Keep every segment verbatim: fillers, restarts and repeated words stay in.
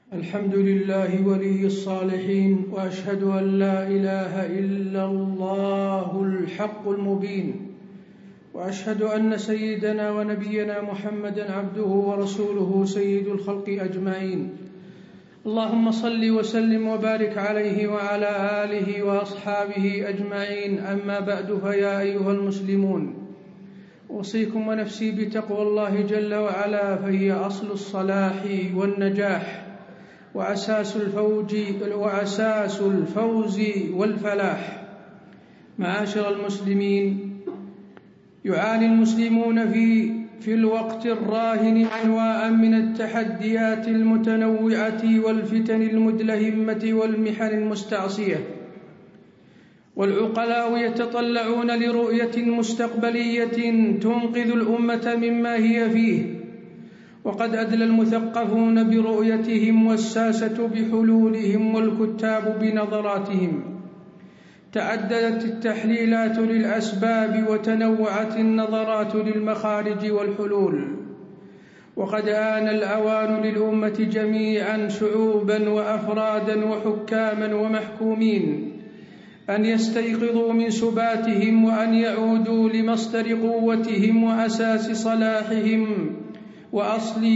الحمد لله ولي الصالحين، وأشهد أن لا إله إلا الله الحق المبين، وأشهد أن سيدنا ونبينا محمدا عبده ورسوله سيد الخلق أجمعين. اللهم صل وسلم وبارك عليه وعلى آله وأصحابه أجمعين. أما بعد، فيا أيها المسلمون، أوصيكم ونفسي بتقوى الله جل وعلا، فهي أصل الصلاح والنجاح وأساس الفوز وأساس الفوز والفلاح. معاشر المسلمين، يعاني المسلمون في في الوقت الراهن أنواعا من التحديات المتنوعة والفتن المدلهمة والمحن المستعصية، والعقلاء يتطلعون لرؤية مستقبلية تنقذ الأمة مما هي فيه، وقد أدلى المثقفون برؤيتهم والساسة بحلولهم والكتاب بنظراتهم. تعددت التحليلات للأسباب وتنوعت النظرات للمخارج والحلول، وقد آن الأوان للأمة جميعا، شعوبا وأفرادا وحكاما ومحكومين، أن يستيقظوا من سباتهم وأن يعودوا لمصدر قوتهم وأساس صلاحهم وأصل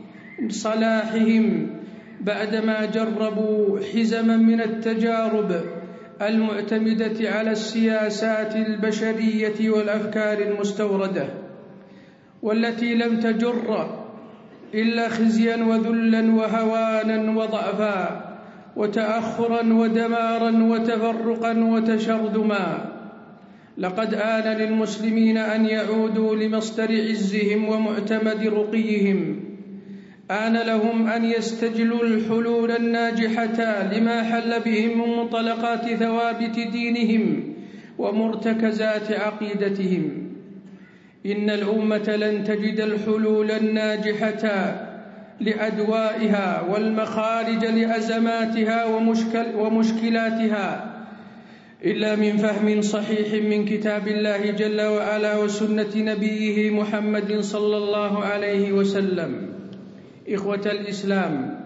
صلاحهم، بعدما جربوا حزما من التجارب المعتمدة على السياسات البشرية والأفكار المستوردة، والتي لم تجر إلا خزيا وذلا وهوانا وضعفا وتأخرا ودمارا وتفرقا وتشرذما. لقد آن للمسلمين أن يعودوا لمصدر عزهم ومعتمد رقيهم. آن لهم أن يستجلوا الحلول الناجحة لما حل بهم من منطلقات ثوابت دينهم ومرتكزات عقيدتهم. إن الأمة لن تجد الحلول الناجحة لأدوائها والمخارج لأزماتها ومشكل ومشكلاتها إلا من فهم صحيح من كتاب الله جل وعلا وسنة نبيه محمد صلى الله عليه وسلم. إخوة الإسلام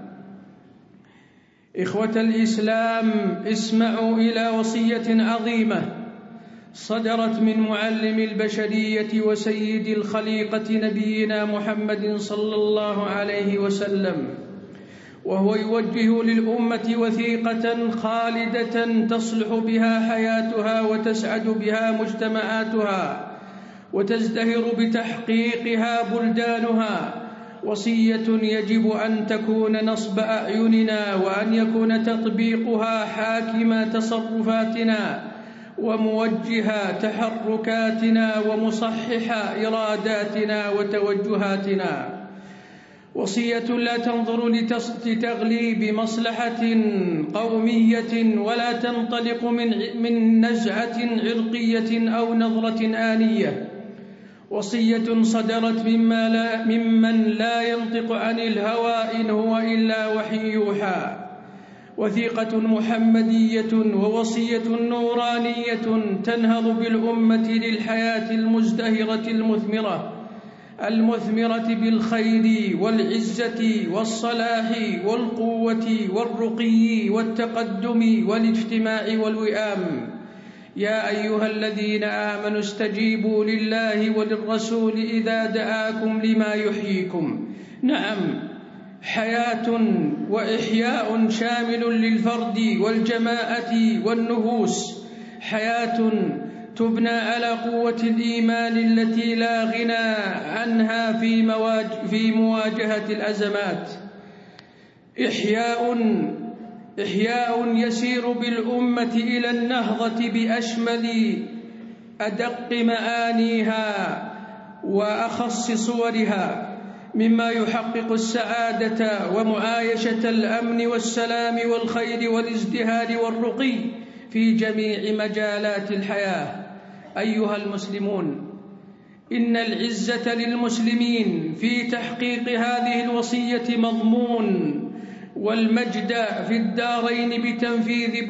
إخوة الإسلام اسمعوا إلى وصية عظيمة صدرت من معلم البشرية وسيد الخليقة نبينا محمد صلى الله عليه وسلم، وهو يوجه للأمة وثيقة خالدة تصلح بها حياتها وتسعد بها مجتمعاتها وتزدهر بتحقيقها بلدانها. وصية يجب أن تكون نصب أعيننا، وأن يكون تطبيقها حاكم تصرفاتنا وموجه تحركاتنا ومصحح إراداتنا وتوجهاتنا. وصية لا تنظر لتغليب مصلحة قومية ولا تنطلق من نزعة عرقية أو نظرة آنية. وصية صدرت مما لا ممن لا ينطق عن الهوى إن هو إلا وحي يوحى. وثيقة محمدية ووصية نورانية تنهض بالأمة للحياة المزدهرة المثمرة المثمرة بالخير والعزة والصلاح والقوة والرقي والتقدم والاجتماع والوئام. يا أيها الذين آمنوا استجيبوا لله وللرسول إذا دعاكم لما يحييكم. نعم، حياة وإحياء شامل للفرد والجماعة والنفوس، حياة تبنى على قوة الإيمان التي لا غنى عنها في, مواجه في مواجهة الأزمات. إحياء إحياء يسير بالأمة إلى النهضة بأشمل أدق معانيها وأخص صورها، مما يحقق السعادة ومعايشة الأمن والسلام والخير والازدهار والرقي في جميع مجالات الحياة. أيها المسلمون، إن العزة للمسلمين في تحقيق هذه الوصية مضمون، والمجد في الدارين بتنفيذ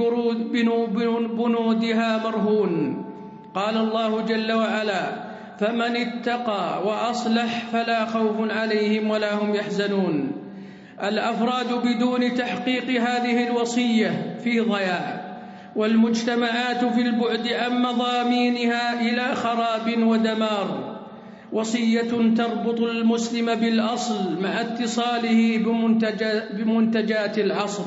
بنودها مرهون. قال الله جل وعلا: فمن اتقى وأصلح فلا خوف عليهم ولا هم يحزنون. الأفراد بدون تحقيق هذه الوصية في ضياع، والمجتمعات في البعد عن مضامينها إلى خراب ودمار. وصية تربط المسلم بالأصل مع اتصاله بمنتجات العصر.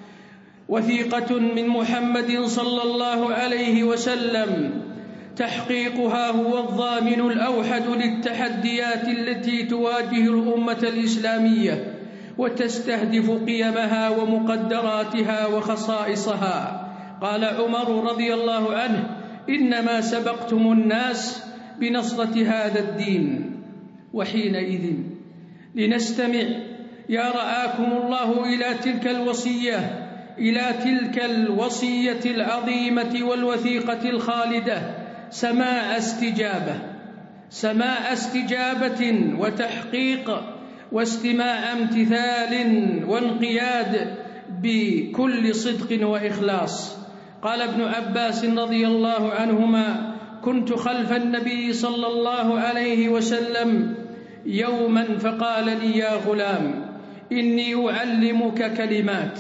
وثيقة من محمد صلى الله عليه وسلم تحقيقها هو الضامن الأوحد للتحديات التي تواجه الأمة الإسلامية وتستهدف قيمها ومقدراتها وخصائصها. قال عمر رضي الله عنه: إنما سبقتم الناس بنصرة هذا الدين. وحينئذ لنستمع يا رعاكم الله إلى تلك الوصية إلى تلك الوصية العظيمة والوثيقة الخالدة سماع استجابة سماع استجابة وتحقيق واستماع امتثال وانقياد بكل صدق وإخلاص. قال ابن عباس رضي الله عنهما: كنت خلف النبي صلى الله عليه وسلم يوما فقال لي: يا غلام، إني أعلمك كلمات،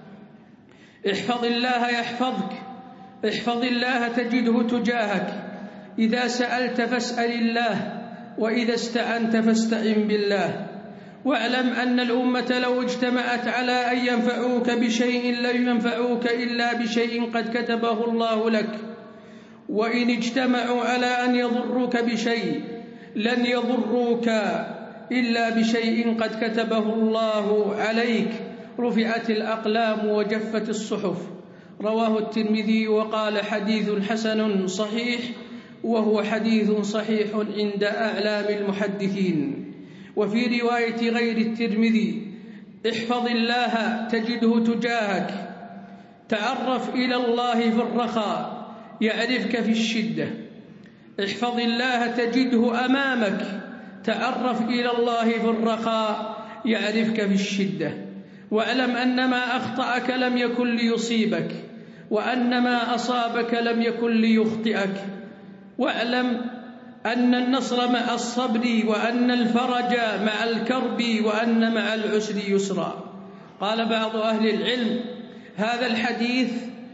احفظ الله يحفظك، احفظ الله تجده تجاهك، إذا سألت فاسأل الله، وإذا استعنت فاستعن بالله. واعلم أن الأمة لو اجتمعت على أن ينفعوك بشيء لن ينفعوك إلا بشيء قد كتبه الله لك، وإن اجتمعوا على أن يضروك بشيء لن يضروك إلا بشيء قد كتبه الله عليك. رفعت الأقلام وجفت الصحف. رواه الترمذي وقال: حديث حسن صحيح، وهو حديث صحيح عند أعلام المحدثين. وفي رواية غير الترمذي: احفظ الله تجده تجاهك، تعرف إلى الله في الرخاء يعرفك في الشدة. احفظ الله تجده أمامك، تعرف إلى الله في الرخاء يعرفك في الشدة. واعلم أن ما أخطأك لم يكن ليصيبك، وأن ما أصابك لم يكن ليخطئك. واعلم أن النصر مع الصبر، وأن الفرج مع الكرب، وأن مع العسر يسرا. قال بعض أهل العلم: هذا الحديث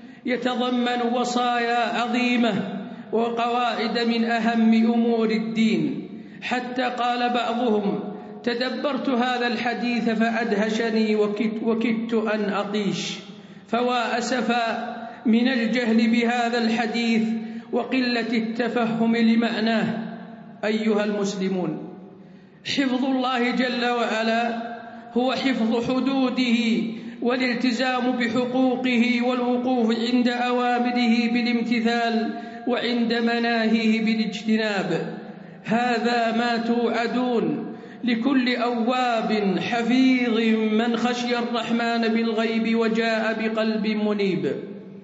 يتضمن وصايا عظيمة وقواعد من أهم أمور الدين، حتى قال بعضهم: تدبرت هذا الحديث فأدهشني وكدت أن أطيش. فوا أسفا من الجهل بهذا الحديث وقلة التفهم لمعناه. أيها المسلمون، حفظ الله جل وعلا هو حفظ حدوده والالتزام بحقوقه والوقوف عند أوامره بالامتثال وعند مناهيه بالاجتناب. هذا ما توعدون لكل أواب حفيظ من خشي الرحمن بالغيب وجاء بقلب منيب.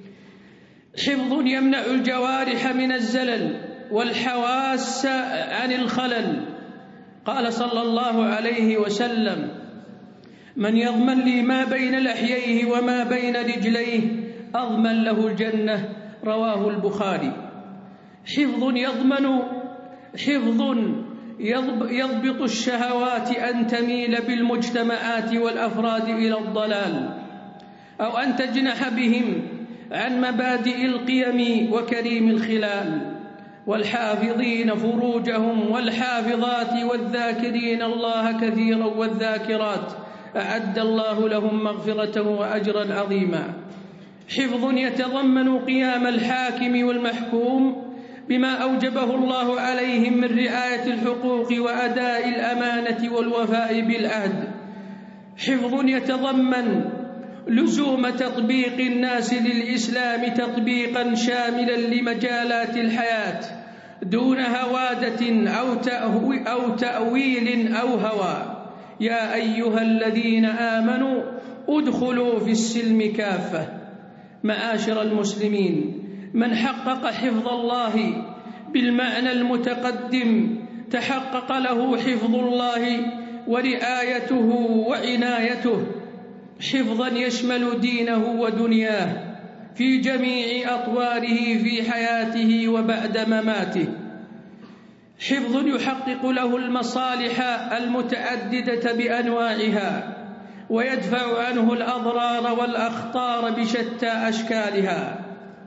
حفظ يمنع الجوارح من الزلل والحواس عن الخلل. قال صلى الله عليه وسلم: من يضمن لي ما بين لحييه وما بين رجليه أضمن له الجنة. رواه البخاري. حفظ يضمن حفظ يضبط الشهوات أن تميل بالمجتمعات والأفراد إلى الضلال، أو أن تجنح بهم عن مبادئ القيم وكريم الخلال. والحافظين فروجهم والحافظات والذاكرين الله كثيرا والذاكرات أعد الله لهم مغفرة وأجرا عظيما. حفظ يتضمن قيام الحاكم والمحكوم بما أوجبه الله عليهم من رعاية الحقوق وأداء الأمانة والوفاء بالعهد. حفظ يتضمن لزوم تطبيق الناس للإسلام تطبيقا شاملا لمجالات الحياة دون هوادة أو تأويل أو هوى. يا أيها الذين آمنوا ادخلوا في السلم كافة. معاشر المسلمين، من حقق حفظ الله بالمعنى المتقدم تحقق له حفظ الله ورعايته وعنايته، حفظا يشمل دينه ودنياه في جميع أطواره في حياته وبعد مماته. حفظ يحقق له المصالح المتعددة بأنواعها ويدفع عنه الأضرار والأخطار بشتى أشكالها.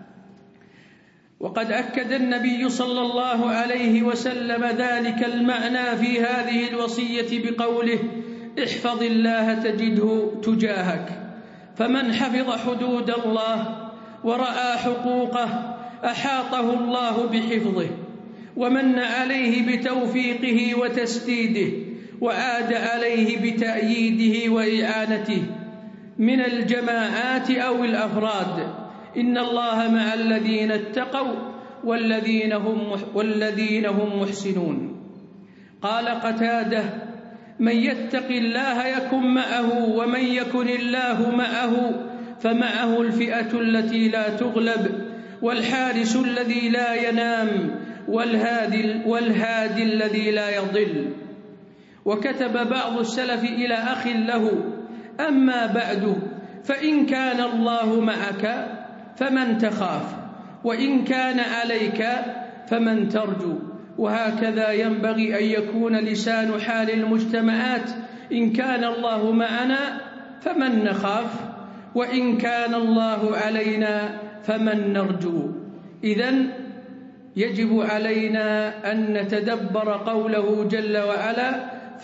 وقد أكد النبي صلى الله عليه وسلم ذلك المعنى في هذه الوصية بقوله: احفظ الله تجده تجاهك. فمن حفظ حدود الله ورأى حقوقه أحاطه الله بحفظه ومن عليه بتوفيقه وتسديده وعاد عليه بتأييده وإعانته من الجماعات أو الأفراد. إن الله مع الذين اتقوا والذين هم, والذين هم محسنون. قال قتادة: من يتق الله يكن معه، ومن يكن الله معه فمعه الفئة التي لا تغلب، والحارس الذي لا ينام، والهادي, والهادي الذي لا يضل. وكتب بعض السلف إلى أخ له: أما بعد، فإن كان الله معك فمن تخاف، وإن كان عليك فمن ترجو. وهكذا ينبغي أن يكون لسان حال المجتمعات: إن كان الله معنا فمن نخاف، وإن كان الله علينا فمن نرجو. إذن يجب علينا أن نتدبر قوله جل وعلا: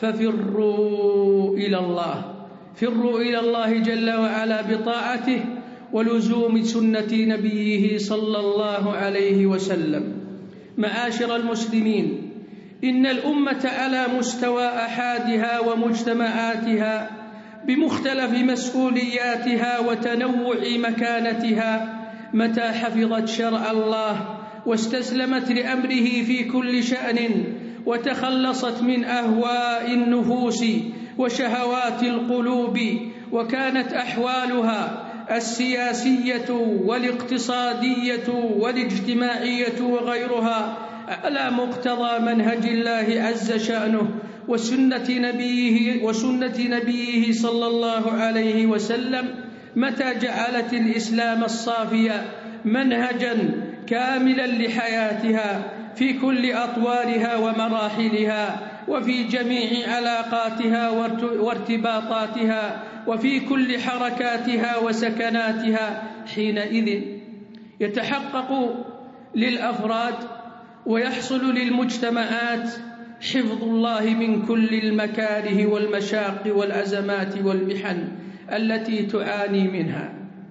ففروا إلى الله. فروا إلى الله جل وعلا بطاعته ولزوم سنة نبيه صلى الله عليه وسلم. معاشر المسلمين، إن الأمة على مستوى أحادها ومجتمعاتها بمختلف مسؤولياتها وتنوع مكانتها، متى حفظت شرع الله واستسلمت لأمره في كل شأن، وتخلصت من أهواء النفوس وشهوات القلوب، وكانت أحوالها السياسية والاقتصادية والاجتماعية وغيرها على مقتضى منهج الله عز شأنه وسنة نبيه, وسنة نبيه صلى الله عليه وسلم، متى جعلت الإسلام الصافية منهجا كاملا لحياتها في كل أطوارها ومراحلها، وفي جميع علاقاتها وارتباطاتها، وفي كل حركاتها وسكناتها، حينئذ يتحقق للأفراد ويحصل للمجتمعات حفظ الله من كل المكاره والمشاق والأزمات والمحن التي تعاني منها،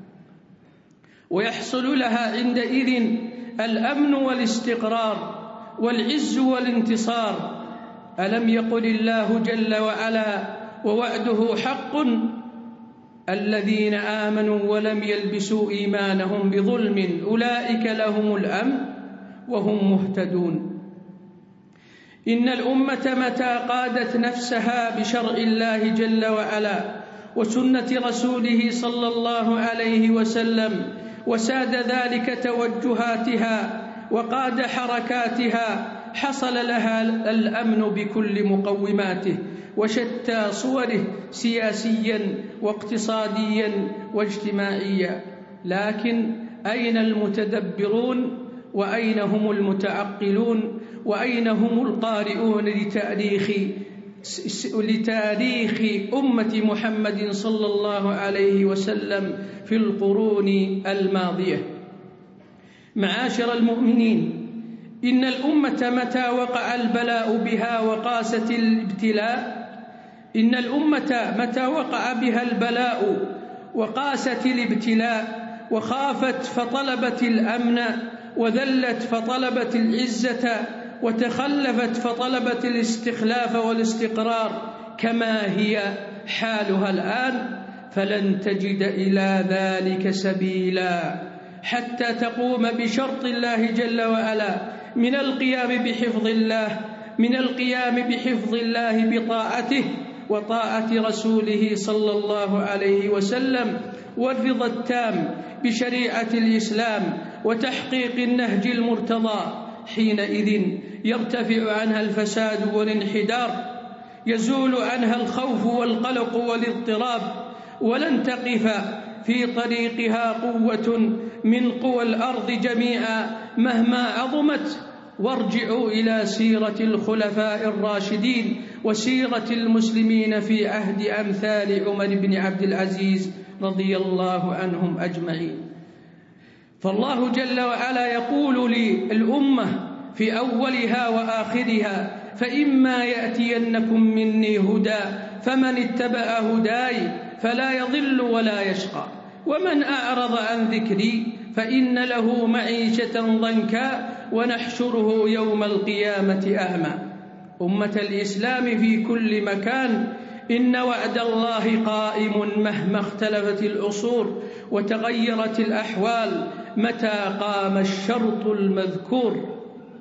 ويحصل لها عندئذ الأمن والاستقرار والعز والانتصار. ألم يقل الله جل وعلا: ووعده حق الذين آمنوا ولم يلبسوا إيمانهم بظلم أولئك لهم الأمن وهم مهتدون. إن الأمة متى قادت نفسها بشرع الله جل وعلا وسنة رسوله صلى الله عليه وسلم، وساد ذلك توجهاتها وقاد حركاتها، حصل لها الأمن بكل مقوماته وشتى صوره، سياسيا واقتصاديا واجتماعيا. لكن أين المتدبرون؟ وأين هم المتعقلون؟ وأين هم القارئون لتاريخ لتاريخ أمة محمد صلى الله عليه وسلم في القرون الماضية؟ معاشر المؤمنين، إن الأمة متى وقع البلاء بها وقاست الابتلاء إن الأمة متى وقع بها البلاء وقاست الابتلاء وخافت فطلبت الأمن، وذلت فطلبت العزة، وتخلفت فطلبت الاستخلاف والاستقرار كما هي حالها الآن، فلن تجد إلى ذلك سبيلا حتى تقوم بشرط الله جل وعلا من القيام بحفظ الله من القيام بحفظ الله بطاعته وطاعة رسوله صلى الله عليه وسلم، والرضا التام بشريعة الإسلام وتحقيق النهج المرتضى. حينئذ يرتفع عنها الفساد والانحدار، يزول عنها الخوف والقلق والاضطراب، ولن تقف في طريقها قوة من قوى الأرض جميعا مهما عظمت وارجعوا إلى سيرة الخلفاء الراشدين وسيرة المسلمين في عهد أمثال عمر بن عبد العزيز رضي الله عنهم أجمعين. فالله جل وعلا يقول للأمة في أولها وآخرها: فإما يأتينكم مني هدى فمن اتبع هداي فلا يضل ولا يشقى ومن أعرض عن ذكري فإن له معيشة ضنكا ونحشره يوم القيامة أعمى. أمة الإسلام في كل مكان، إن وعد الله قائم مهما اختلفت العصور وتغيرت الأحوال متى قام الشرط المذكور.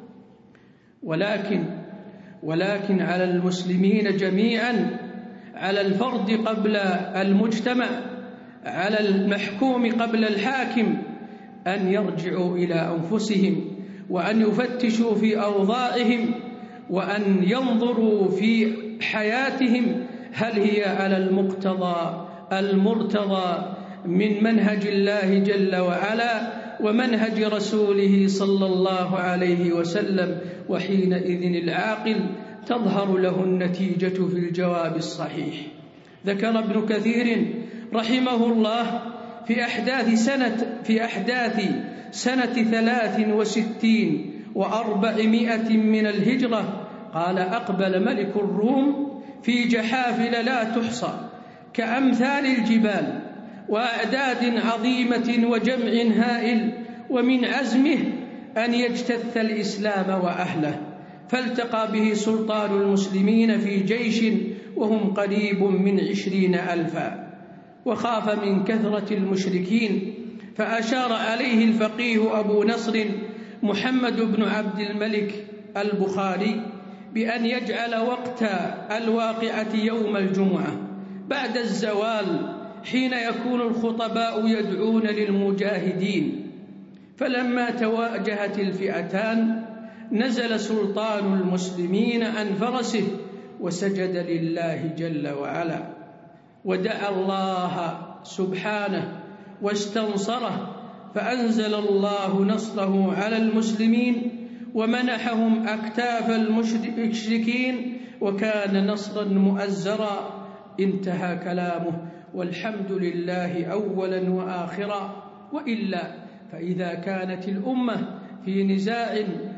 ولكن ولكن على المسلمين جميعا، على الفرد قبل المجتمع، على المحكوم قبل الحاكم، أن يرجعوا إلى أنفسهم وأن يفتشوا في أوضاعهم وأن ينظروا في حياتهم هل هي على المقتضى المرتضى من منهج الله جل وعلا ومنهج رسوله صلى الله عليه وسلم. وحينئذ العاقل تظهر له النتيجة في الجواب الصحيح. ذكر ابن كثير رحمه الله في أحداث سنة في أحداث سنة ثلاث وستين وأربعمائة من الهجرة، قال: أقبل ملك الروم في جحافل لا تحصى كأمثال الجبال وأعداد عظيمة وجمع هائل، ومن عزمه أن يجتث الإسلام وأهله، فالتقى به سلطان المسلمين في جيش وهم قريب من عشرين ألفا، وخاف من كثرة المشركين، فأشار عليه الفقيه أبو نصر محمد بن عبد الملك البخاري بأن يجعل وقت الواقعة يوم الجمعة بعد الزوال، حين يكون الخطباء يدعون للمجاهدين. فلما تواجهت الفئتان نزل سلطان المسلمين عن فرسه وسجد لله جل وعلا، ودعا الله سبحانه واستنصره، فأنزل الله نصره على المسلمين ومنحهم أكتاف المشركين، وكان نصرا مؤزرا. انتهى كلامه، والحمد لله أولا وآخرا. وإلا فإذا كانت الأمة في نزاع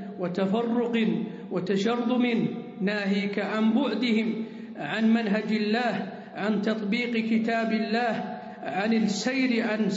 وتفرق وتشرذم ناهيك عن بعدهم عن منهج الله، عن تطبيق كتاب الله، عن السير عن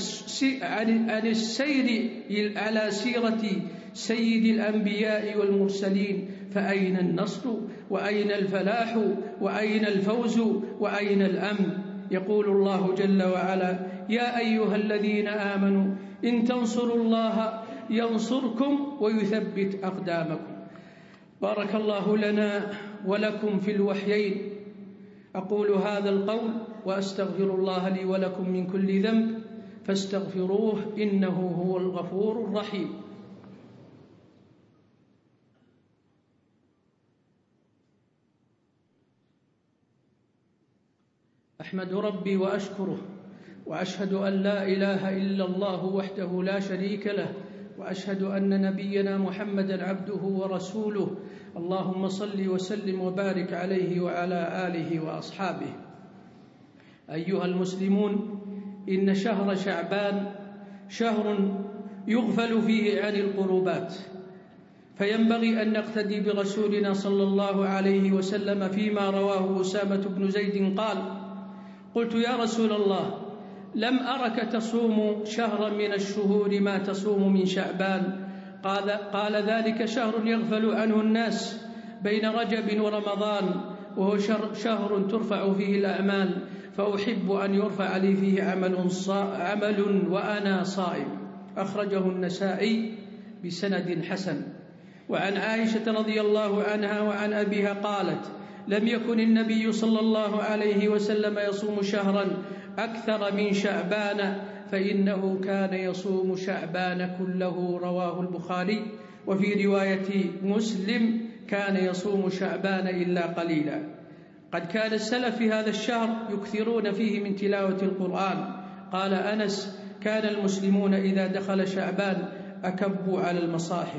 عن السير على سيرة سيد الأنبياء والمرسلين، فأين النصر وأين الفلاح وأين الفوز وأين الأمن؟ يقول الله جل وعلا: يا أيها الذين آمنوا إن تنصروا الله ينصركم ويثبت أقدامكم. بارك الله لنا ولكم في الوحيين. أقول هذا القول وأستغفر الله لي ولكم من كل ذنب فاستغفروه إنه هو الغفور الرحيم. أحمد ربي وأشكره، وأشهد أن لا إله إلا الله وحده لا شريك له، وأشهد أن نبينا محمدا عبده ورسوله. اللهم صل وسلم وبارك عليه وعلى آله وأصحابه. أيها المسلمون، إن شهر شعبان شهر يغفل فيه عن القربات، فينبغي أن نقتدي برسولنا صلى الله عليه وسلم فيما رواه أسامة بن زيد قال: قلت يا رسول الله، لم أرك تصوم شهرا من الشهور ما تصوم من شعبان. قال, قال ذلك شهر يغفل عنه الناس بين رجب ورمضان، وهو شهر ترفع فيه الأعمال، فأحب أن يرفع لي فيه عمل, عمل وأنا صائم. أخرجه النسائي بسند حسن. وعن عائشة رضي الله عنها وعن أبيها قالت: لم يكن النبي صلى الله عليه وسلم يصوم شهرا أكثر من شعبان، فإنه كان يصوم شعبان كله. رواه البخاري. وفي رواية مسلم: كان يصوم شعبان إلا قليلا. قد كان السلف في هذا الشهر يكثرون فيه من تلاوة القرآن. قال أنس: كان المسلمون إذا دخل شعبان أكبوا على المصاحف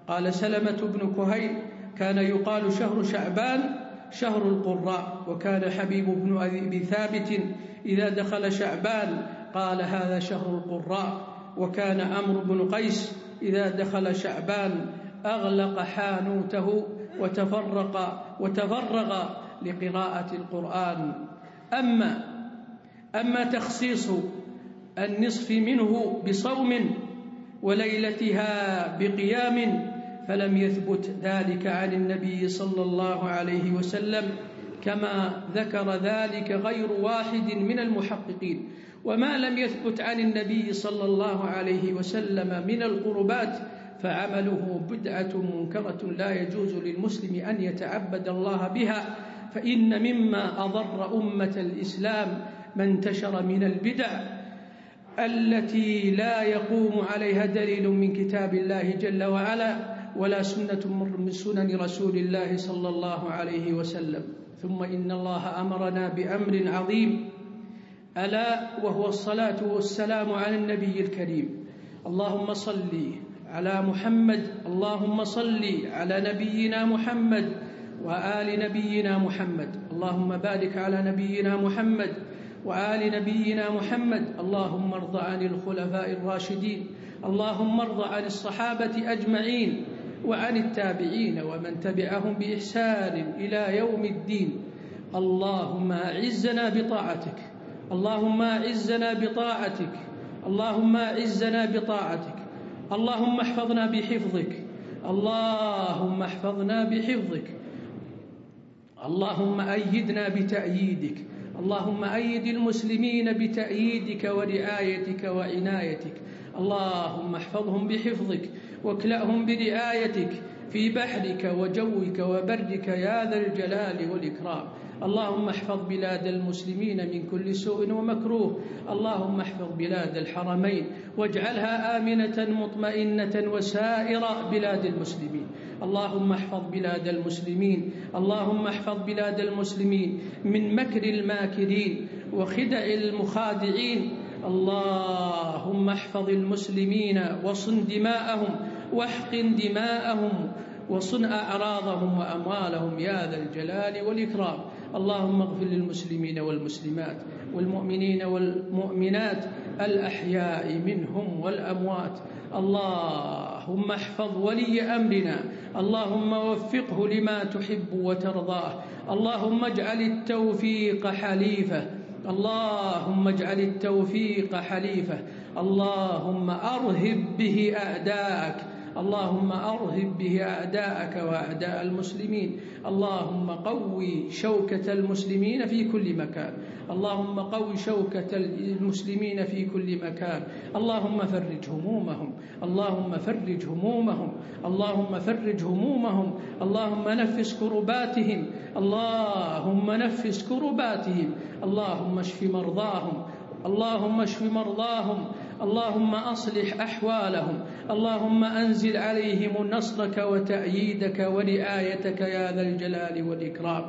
قال سلمة بن كهيل: كان يقال شهر شعبان شهر القراء، وكان حبيب بن أبي ثابت إذا دخل شعبان قال: هذا شهر القراء، وكان أمر بن قيس إذا دخل شعبان أغلق حانوته وتفرق وتفرغ لقراءة القرآن. أما أما تخصيص النصف منه بصوم وليلتها بقيام فلم يثبت ذلك عن النبي صلى الله عليه وسلم، كما ذكر ذلك غير واحد من المحققين. وما لم يثبت عن النبي صلى الله عليه وسلم من القربات فعمله بدعة منكرة لا يجوز للمسلم أن يتعبد الله بها، فإن مما أضر أمة الإسلام ما انتشر من البدع التي لا يقوم عليها دليل من كتاب الله جل وعلا ولا سنة من سنن رسول الله صلى الله عليه وسلم. ثم إن الله أمرنا بأمر عظيم، ألا وهو الصلاة والسلام على النبي الكريم. اللهم صل على محمد، اللهم صل على نبينا محمد وآل نبينا محمد، اللهم بارك على نبينا محمد وآل نبينا محمد. اللهم ارض عن الخلفاء الراشدين، اللهم ارض عن الصحابة أجمعين وعن التابعين ومن تبعهم بإحسان إلى يوم الدين. اللهم أعزنا بطاعتك، اللهم أعزنا بطاعتك، اللهم أعزنا بطاعتك. اللهم احفظنا بحفظك، اللهم احفظنا بحفظك. اللهم أيدنا بتأييدك، اللهم أيد المسلمين بتأييدك ورعايتك وعنايتك. اللهم احفظهم بحفظك واكلأهم برعايتك في بحرك وجوك وبرك يا ذا الجلال والإكرام. اللهم احفظ بلاد المسلمين من كل سوء ومكروه. اللهم احفظ بلاد الحرمين واجعلها آمنة مطمئنة وسائر بلاد المسلمين. اللهم احفظ بلاد المسلمين، اللهم احفظ بلاد المسلمين من مكر الماكرين وخدع المخادعين. اللهم احفظ المسلمين وصن دماءهم واحقن دماءهم وصن أعراضهم وأموالهم يا ذا الجلال والإكرام. اللهم اغفر للمسلمين والمسلمات والمؤمنين والمؤمنات الأحياء منهم والأموات. اللهم احفظ ولي أمرنا، اللهم وفقه لما تحب وترضاه. اللهم اجعل التوفيق حليفه، اللهم اجعل التوفيق حليفه. اللهم أرهب به أعداءك، اللهم أرهب به أعداءك وأعداء المسلمين. اللهم قوي شوكة المسلمين في كل مكان، اللهم قوي شوكة المسلمين في كل مكان. اللهم فرج همومهم، اللهم فرج همومهم، اللهم فرج همومهم. اللهم نفس كرباتهم، اللهم نفس كرباتهم. اللهم اشف مرضاهم، اللهم اشف مرضاهم. اللهم أصلح أحوالهم، اللهم أنزل عليهم نصرك وتأييدك ورعايتك يا ذا الجلال والإكرام.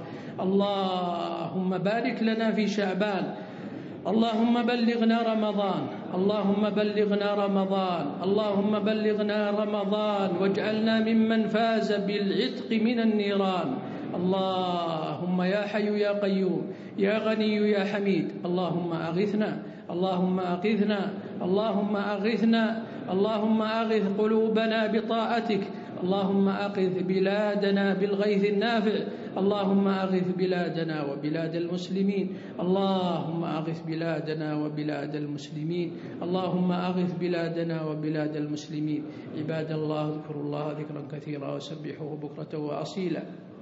اللهم بارك لنا في شعبان، اللهم بلغنا رمضان، اللهم بلغنا رمضان، اللهم بلغنا رمضان واجعلنا ممن فاز بالعتق من النيران. اللهم يا حي يا قيوم يا غني يا حميد، اللهم أغثنا، اللهم أغثنا، اللهم أغثنا، اللهم أغث قلوبنا بطاعتك، اللهم أغث بلادنا بالغيث النافع، اللهم أغث بلادنا وبلاد المسلمين، اللهم أغث بلادنا وبلاد المسلمين، اللهم أغث بلادنا وبلاد المسلمين. عباد الله اذكروا الله ذكرا كثيرا وسبحوه بكرة وأصيلا.